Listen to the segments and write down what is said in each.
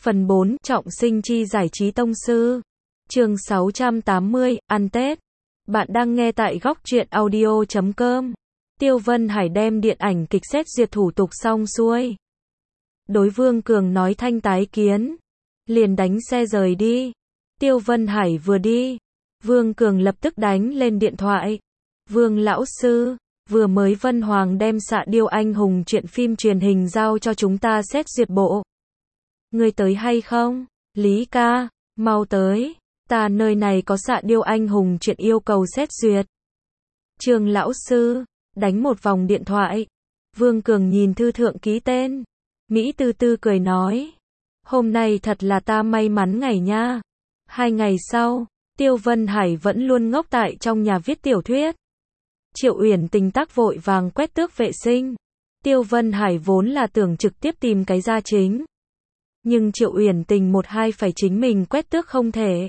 Phần 4, trọng sinh chi giải trí tông sư. Chương 680, ăn Tết. Bạn đang nghe tại góc truyện audio.com. Tiêu Vân Hải đem điện ảnh kịch xét duyệt thủ tục xong xuôi. Đối Vương Cường nói thanh tái kiến. Liền đánh xe rời đi. Tiêu Vân Hải vừa đi, Vương Cường lập tức đánh lên điện thoại. Vương lão sư, vừa mới Vân Hoàng đem Xạ Điêu Anh Hùng chuyện phim truyền hình giao cho chúng ta xét duyệt bộ. Ngươi tới hay không? Lý ca, mau tới. Ta nơi này có Xạ Điêu Anh Hùng chuyện yêu cầu xét duyệt. Trương lão sư, đánh một vòng điện thoại. Vương Cường nhìn thư thượng ký tên. Mỹ tư tư cười nói. Hôm nay thật là ta may mắn ngày nha. 2 ngày sau, Tiêu Vân Hải vẫn luôn ngốc tại trong nhà viết tiểu thuyết. Triệu Uyển Tình tác vội vàng quét tước vệ sinh. Tiêu Vân Hải vốn là tưởng trực tiếp tìm cái gia chính. Nhưng Triệu Uyển Tình một hai phải chính mình quét tước không thể.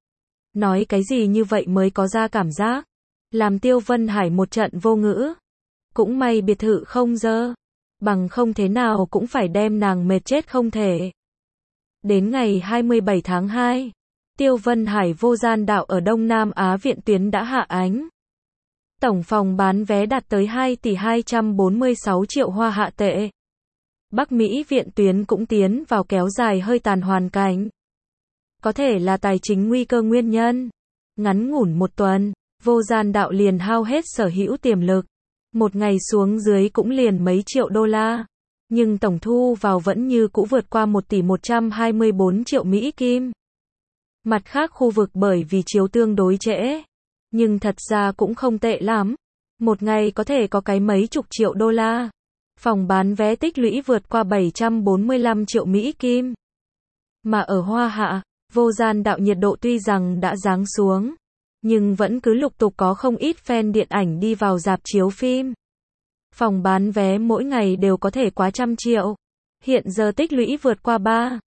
Nói cái gì như vậy mới có ra cảm giác. Làm Tiêu Vân Hải một trận vô ngữ. Cũng may biệt thự không dơ. Bằng không thế nào cũng phải đem nàng mệt chết không thể. Đến ngày 27 tháng 2, Tiêu Vân Hải vô gian đạo ở Đông Nam Á viện tuyến đã hạ ánh. Tổng phòng bán vé đạt tới 2 tỷ 246 triệu hoa hạ tệ. Bắc Mỹ viện tuyến cũng tiến vào kéo dài hơi tàn hoàn cảnh. Có thể là tài chính nguy cơ nguyên nhân. Ngắn ngủn một tuần, vô gian đạo liền hao hết sở hữu tiềm lực. Một ngày xuống dưới cũng liền mấy triệu đô la. Nhưng tổng thu vào vẫn như cũ vượt qua 1 tỷ 124 triệu Mỹ Kim. Mặt khác khu vực bởi vì chiếu tương đối trễ. Nhưng thật ra cũng không tệ lắm. Một ngày có thể có cái mấy chục triệu đô la. Phòng bán vé tích lũy vượt qua 745 triệu Mỹ Kim. Mà ở Hoa Hạ, vô gian đạo nhiệt độ tuy rằng đã giáng xuống. Nhưng vẫn cứ lục tục có không ít fan điện ảnh đi vào rạp chiếu phim. Phòng bán vé mỗi ngày đều có thể quá 100 triệu. Hiện giờ tích lũy vượt qua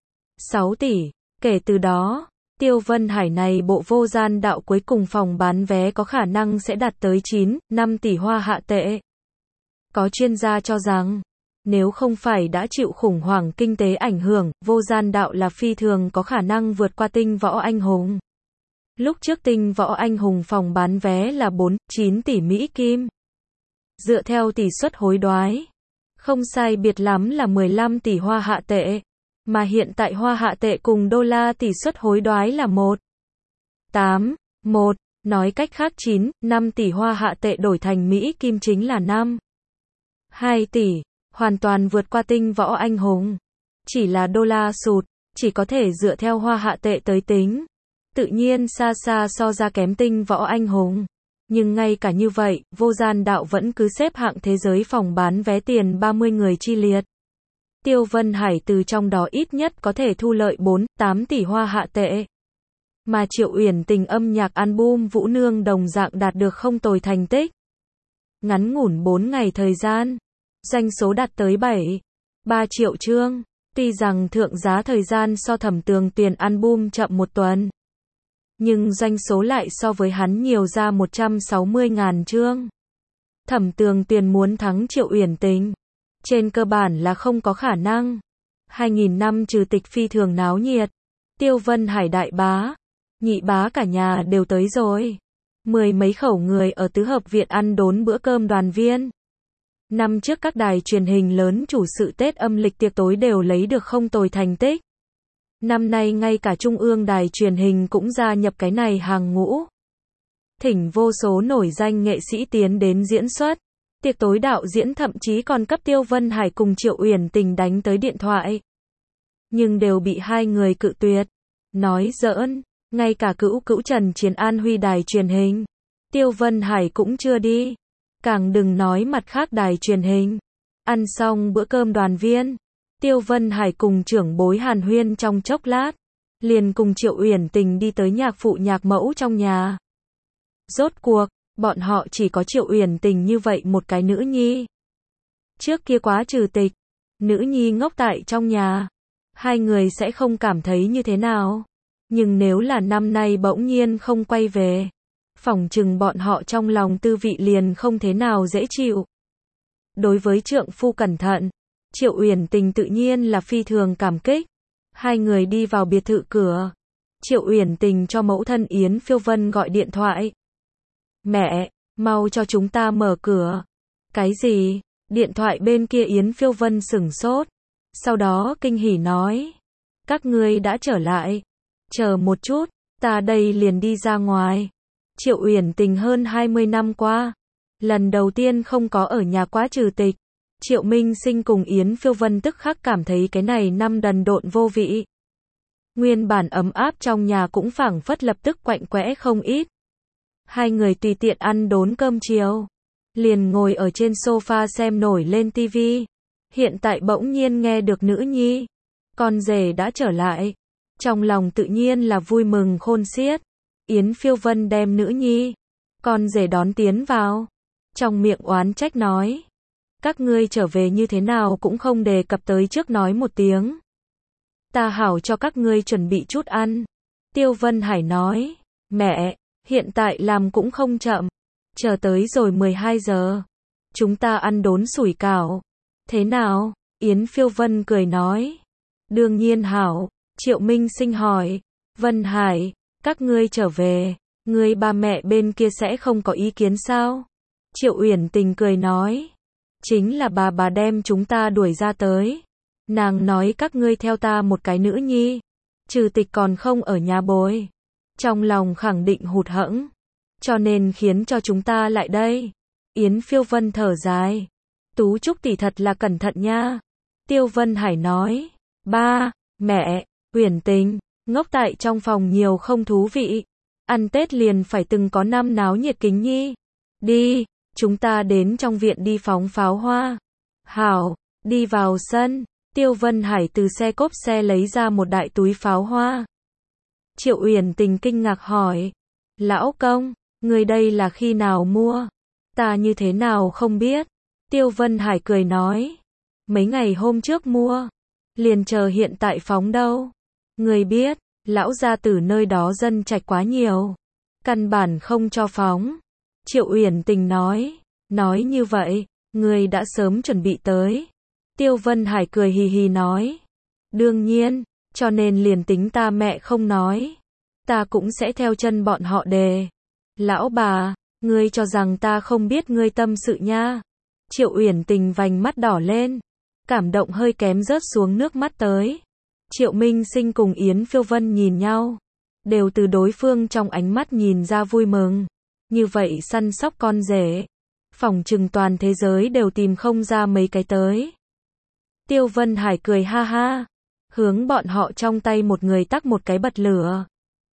6 tỷ. Kể từ đó, Tiêu Vân Hải này bộ vô gian đạo cuối cùng phòng bán vé có khả năng sẽ đạt tới 5 tỷ hoa hạ tệ. Có chuyên gia cho rằng, nếu không phải đã chịu khủng hoảng kinh tế ảnh hưởng, vô gian đạo là phi thường có khả năng vượt qua Tinh Võ Anh Hùng. Lúc trước Tinh Võ Anh Hùng phòng bán vé là 9 tỷ Mỹ Kim. Dựa theo tỷ suất hối đoái, không sai biệt lắm là 15 tỷ hoa hạ tệ. Mà hiện tại hoa hạ tệ cùng đô la tỷ suất hối đoái là 1,81, nói cách khác 5 tỷ hoa hạ tệ đổi thành Mỹ Kim chính là 2 tỷ, hoàn toàn vượt qua Tinh Võ Anh Hùng. Chỉ là đô la sụt, chỉ có thể dựa theo hoa hạ tệ tới tính. Tự nhiên xa xa so ra kém Tinh Võ Anh Hùng. Nhưng ngay cả như vậy, vô gian đạo vẫn cứ xếp hạng thế giới phòng bán vé tiền 30 người chi liệt. Tiêu Vân Hải từ trong đó ít nhất có thể thu lợi 8 tỷ hoa hạ tệ. Mà Triệu Uyển Tình âm nhạc album Vũ Nương đồng dạng đạt được không tồi thành tích. Ngắn ngủn 4 ngày thời gian, doanh số đạt tới 3 triệu chương. Tuy rằng thượng giá thời gian so Thẩm Tường Tuyền album chậm một tuần. Nhưng doanh số lại so với hắn nhiều ra 160.000 chương. Thẩm Tường Tuyền muốn thắng Triệu Uyển Tình. Trên cơ bản là không có khả năng. 2000 năm trừ tịch phi thường náo nhiệt. Tiêu Vân Hải đại bá, nhị bá cả nhà đều tới rồi. 10 mấy khẩu người ở tứ hợp viện ăn đốn bữa cơm đoàn viên. Năm trước các đài truyền hình lớn chủ sự Tết âm lịch tiệc tối đều lấy được không tồi thành tích. Năm nay ngay cả Trung ương đài truyền hình cũng gia nhập cái này hàng ngũ. Thỉnh vô số nổi danh nghệ sĩ tiến đến diễn xuất. Tiệc tối đạo diễn thậm chí còn cấp Tiêu Vân Hải cùng Triệu Uyển Tình đánh tới điện thoại. Nhưng đều bị hai người cự tuyệt. Nói giỡn, ngay cả cữu Trần Chiến An Huy đài truyền hình. Tiêu Vân Hải cũng chưa đi. Càng đừng nói mặt khác đài truyền hình. Ăn xong bữa cơm đoàn viên. Tiêu Vân Hải cùng trưởng bối hàn huyên trong chốc lát. Liền cùng Triệu Uyển Tình đi tới nhạc phụ nhạc mẫu trong nhà. Rốt cuộc, bọn họ chỉ có Triệu Uyển Tình như vậy một cái nữ nhi. Trước kia quá trừ tịch, nữ nhi ngốc tại trong nhà. Hai người sẽ không cảm thấy như thế nào. Nhưng nếu là năm nay bỗng nhiên không quay về, phỏng chừng bọn họ trong lòng tư vị liền không thế nào dễ chịu. Đối với trượng phu cẩn thận, Triệu Uyển Tình tự nhiên là phi thường cảm kích. Hai người đi vào biệt thự cửa. Triệu Uyển Tình cho mẫu thân Yến Phiêu Vân gọi điện thoại. Mẹ, mau cho chúng ta mở cửa. Cái gì? Điện thoại bên kia Yến Phiêu Vân sửng sốt. Sau đó kinh hỉ nói. Các ngươi đã trở lại. Chờ một chút, ta đây liền đi ra ngoài. Triệu Uyển Tình hơn 20 năm qua. Lần đầu tiên không có ở nhà quá trừ tịch. Triệu Minh Sinh cùng Yến Phiêu Vân tức khắc cảm thấy cái này năm đần độn vô vị. Nguyên bản ấm áp trong nhà cũng phảng phất lập tức quạnh quẽ không ít. Hai người tùy tiện ăn đốn cơm chiều. Liền ngồi ở trên sofa xem nổi lên tivi. Hiện tại bỗng nhiên nghe được nữ nhi. Con rể đã trở lại. Trong lòng tự nhiên là vui mừng khôn xiết. Yến Phiêu Vân đem nữ nhi. Con rể đón tiến vào. Trong miệng oán trách nói. Các ngươi trở về như thế nào cũng không đề cập tới trước nói một tiếng. Ta hảo cho các ngươi chuẩn bị chút ăn. Tiêu Vân Hải nói. Mẹ, hiện tại làm cũng không chậm. Chờ tới rồi 12 giờ. Chúng ta ăn đốn sủi cảo. Thế nào? Yến Phiêu Vân cười nói. Đương nhiên hảo. Triệu Minh Sinh hỏi. Vân Hải, các ngươi trở về. Ngươi ba mẹ bên kia sẽ không có ý kiến sao? Triệu Uyển Tình cười nói. Chính là bà đem chúng ta đuổi ra tới. Nàng nói các ngươi theo ta một cái nữ nhi. Trừ tịch còn không ở nhà bồi. Trong lòng khẳng định hụt hẫng. Cho nên khiến cho chúng ta lại đây. Yến Phiêu Vân thở dài. Tú Trúc tỷ thật là cẩn thận nha. Tiêu Vân Hải nói. Ba, mẹ, Uyển Tình, ngốc tại trong phòng nhiều không thú vị. Ăn Tết liền phải từng có năm náo nhiệt kính nhi. Đi, chúng ta đến trong viện đi phóng pháo hoa. Hảo, đi vào sân. Tiêu Vân Hải từ xe cốp xe lấy ra một đại túi pháo hoa. Triệu Uyển Tình kinh ngạc hỏi. Lão công, người đây là khi nào mua? Ta như thế nào không biết? Tiêu Vân Hải cười nói. Mấy ngày hôm trước mua. Liền chờ hiện tại phóng đâu. Người biết, lão gia tử nơi đó dân trạch quá nhiều. Căn bản không cho phóng. Triệu Uyển Tình nói. Nói như vậy, người đã sớm chuẩn bị tới. Tiêu Vân Hải cười hì hì nói. Đương nhiên, cho nên liền tính ta mẹ không nói. Ta cũng sẽ theo chân bọn họ đề. Lão bà, ngươi cho rằng ta không biết ngươi tâm sự nha. Triệu Uyển Tình vành mắt đỏ lên. Cảm động hơi kém rớt xuống nước mắt tới. Triệu Minh Sinh cùng Yến Phiêu Vân nhìn nhau. Đều từ đối phương trong ánh mắt nhìn ra vui mừng. Như vậy săn sóc con rể. Phỏng chừng toàn thế giới đều tìm không ra mấy cái tới. Tiêu Vân Hải cười ha ha. Hướng bọn họ trong tay một người tắc một cái bật lửa.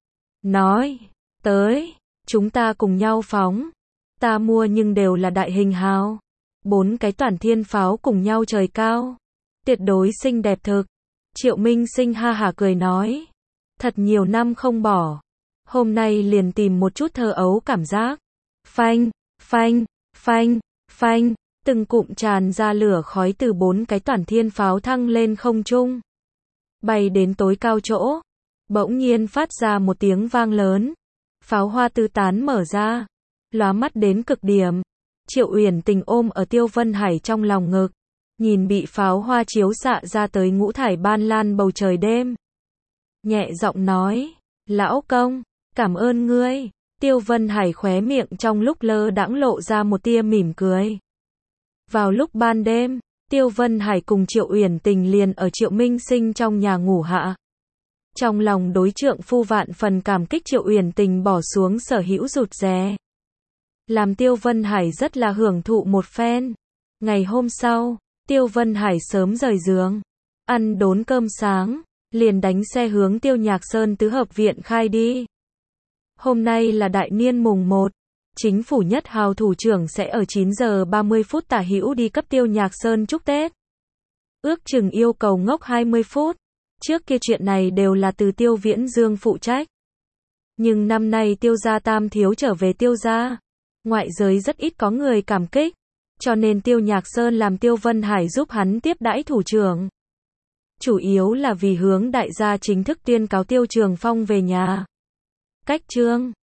Nói. Tới. Chúng ta cùng nhau phóng. Ta mua nhưng đều là đại hình hào. 4 cái toàn thiên pháo cùng nhau trời cao. Tuyệt đối xinh đẹp thực. Triệu Minh Sinh ha hả cười nói. Thật nhiều năm không bỏ. Hôm nay liền tìm một chút thơ ấu cảm giác. Phanh, phanh, phanh, phanh. Từng cụm tràn ra lửa khói từ 4 cái toàn thiên pháo thăng lên không trung. Bay đến tối cao chỗ. Bỗng nhiên phát ra một tiếng vang lớn. Pháo hoa tứ tán mở ra. Lóa mắt đến cực điểm. Triệu Uyển Tình ôm ở Tiêu Vân Hải trong lòng ngực. Nhìn bị pháo hoa chiếu xạ ra tới ngũ thải ban lan bầu trời đêm. Nhẹ giọng nói. Lão công, cảm ơn ngươi. Tiêu Vân Hải khóe miệng trong lúc lơ đãng lộ ra một tia mỉm cười. Vào lúc ban đêm, Tiêu Vân Hải cùng Triệu Uyển Tình liền ở Triệu Minh Sinh trong nhà ngủ hạ. Trong lòng đối trượng phu vạn phần cảm kích Triệu Uyển Tình bỏ xuống sở hữu rụt rè. Làm Tiêu Vân Hải rất là hưởng thụ một phen. Ngày hôm sau, Tiêu Vân Hải sớm rời giường. Ăn đốn cơm sáng, liền đánh xe hướng Tiêu Nhạc Sơn tứ hợp viện khai đi. Hôm nay là đại niên mùng 1. Chính phủ Nhất Hào thủ trưởng sẽ ở 9 giờ 30 phút tả hữu đi cấp Tiêu Nhạc Sơn chúc Tết. Ước chừng yêu cầu ngốc 20 phút. Trước kia chuyện này đều là từ Tiêu Viễn Dương phụ trách. Nhưng năm nay Tiêu gia tam thiếu trở về Tiêu gia. Ngoại giới rất ít có người cảm kích. Cho nên Tiêu Nhạc Sơn làm Tiêu Vân Hải giúp hắn tiếp đãi thủ trưởng. Chủ yếu là vì hướng đại gia chính thức tuyên cáo Tiêu Trường Phong về nhà. Cách chương